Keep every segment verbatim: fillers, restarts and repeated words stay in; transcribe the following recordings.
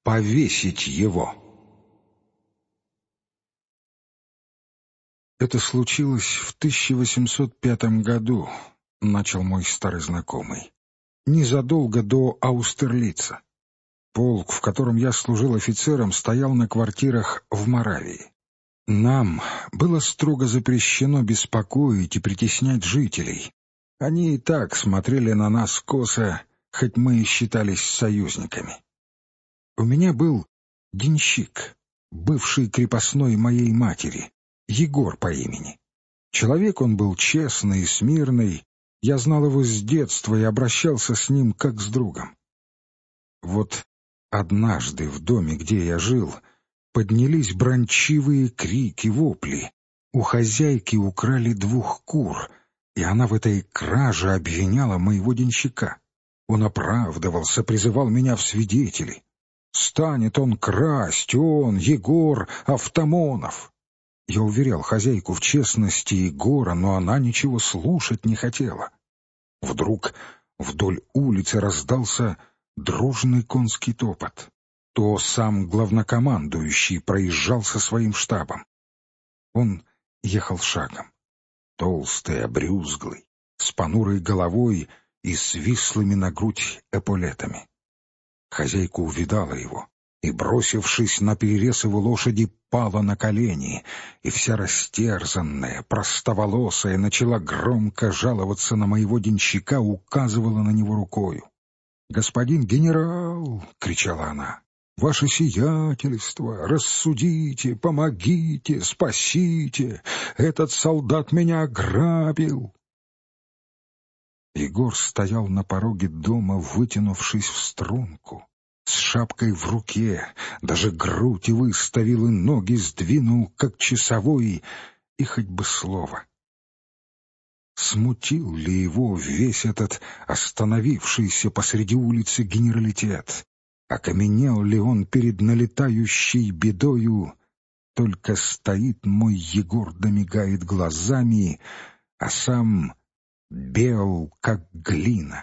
Повесить его. Это случилось в тысяча восемьсот пятом году, начал мой старый знакомый, незадолго до Аустерлица. Полк, в котором я служил офицером, стоял на квартирах в Моравии. Нам было строго запрещено беспокоить и притеснять жителей. Они и так смотрели на нас косо, хоть мы и считались союзниками. У меня был денщик, бывший крепостной моей матери, Егор по имени. Человек он был честный и смирный, я знал его с детства и обращался с ним как с другом. Вот однажды в доме, где я жил, поднялись бранчивые крики, вопли. У хозяйки украли двух кур, и она в этой краже обвиняла моего денщика. Он оправдывался, призывал меня в свидетели. Станет он красть, он, Егор Автомонов. Я уверял хозяйку в честности Егора, но она ничего слушать не хотела. Вдруг вдоль улицы раздался дружный конский топот. То сам главнокомандующий проезжал со своим штабом. Он ехал шагом, толстый, обрюзглый, с понурой головой и свислыми на грудь эполетами. Хозяйка увидала его и, бросившись на перерез его лошади, пала на колени, и вся растерзанная, простоволосая начала громко жаловаться на моего денщика, указывала на него рукою. «Господин генерал!» — кричала она. «Ваше сиятельство! Рассудите, помогите, спасите! Этот солдат меня ограбил!» Егор стоял на пороге дома, вытянувшись в струнку, с шапкой в руке, даже грудь выставил и ноги сдвинул, как часовой, и хоть бы слово. Смутил ли его весь этот остановившийся посреди улицы генералитет? Окаменел ли он перед налетающей бедою? Только стоит мой Егор да мигает глазами, а сам бел, как глина.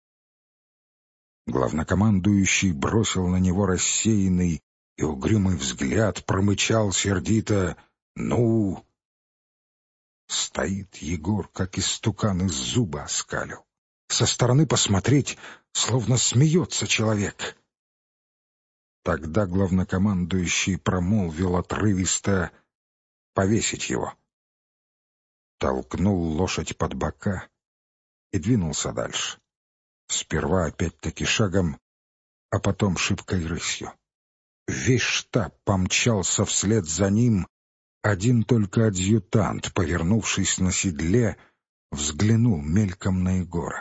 Главнокомандующий бросил на него рассеянный и угрюмый взгляд, промычал сердито: «Ну!» Стоит Егор, как истукан, из зуба оскалил. Со стороны посмотреть, словно смеется человек. Тогда главнокомандующий промолвил отрывисто: «Повесить его». Толкнул лошадь под бока и двинулся дальше. Сперва опять-таки шагом, а потом шибкой рысью. Весь штаб помчался вслед за ним. Один только адъютант, повернувшись на седле, взглянул мельком на Егора.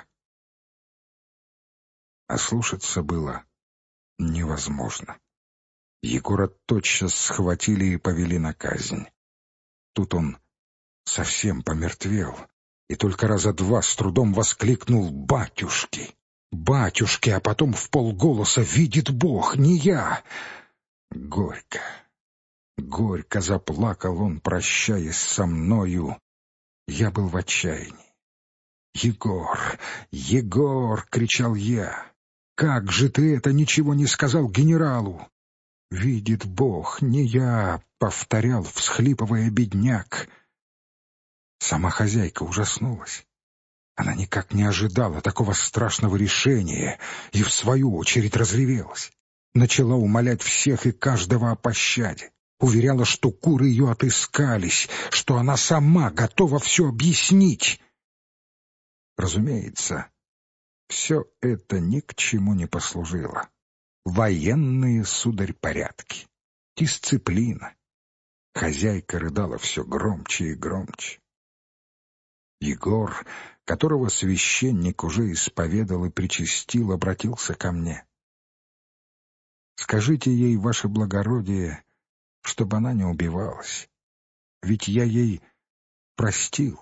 Ослушаться было невозможно. Егора тотчас схватили и повели на казнь. Тут он совсем помертвел и только раза два с трудом воскликнул: «Батюшки! Батюшки!» а потом вполголоса: «Видит Бог, не я!» Горько, горько заплакал он, прощаясь со мною. Я был в отчаянии. «Егор! Егор!» — кричал я. «Как же ты это ничего не сказал генералу?» «Видит Бог, не я!» — повторял, всхлипывая бедняк. Сама хозяйка ужаснулась. Она никак не ожидала такого страшного решения и, в свою очередь, разревелась. Начала умолять всех и каждого о пощаде. Уверяла, что куры ее отыскались, что она сама готова все объяснить. Разумеется, все это ни к чему не послужило. Военные, сударь, порядки, дисциплина. Хозяйка рыдала все громче и громче. Егор, которого священник уже исповедал и причастил, обратился ко мне. «Скажите ей, ваше благородие, чтобы она не убивалась, ведь я ей простил».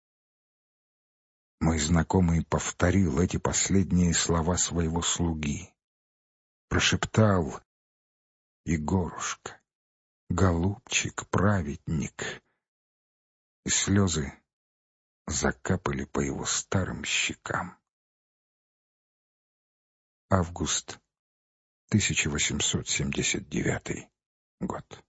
Мой знакомый повторил эти последние слова своего слуги. Прошептал: «Егорушка, голубчик, праведник». И слезы закапали по его старым щекам. Август тысяча восемьсот семьдесят девятый год.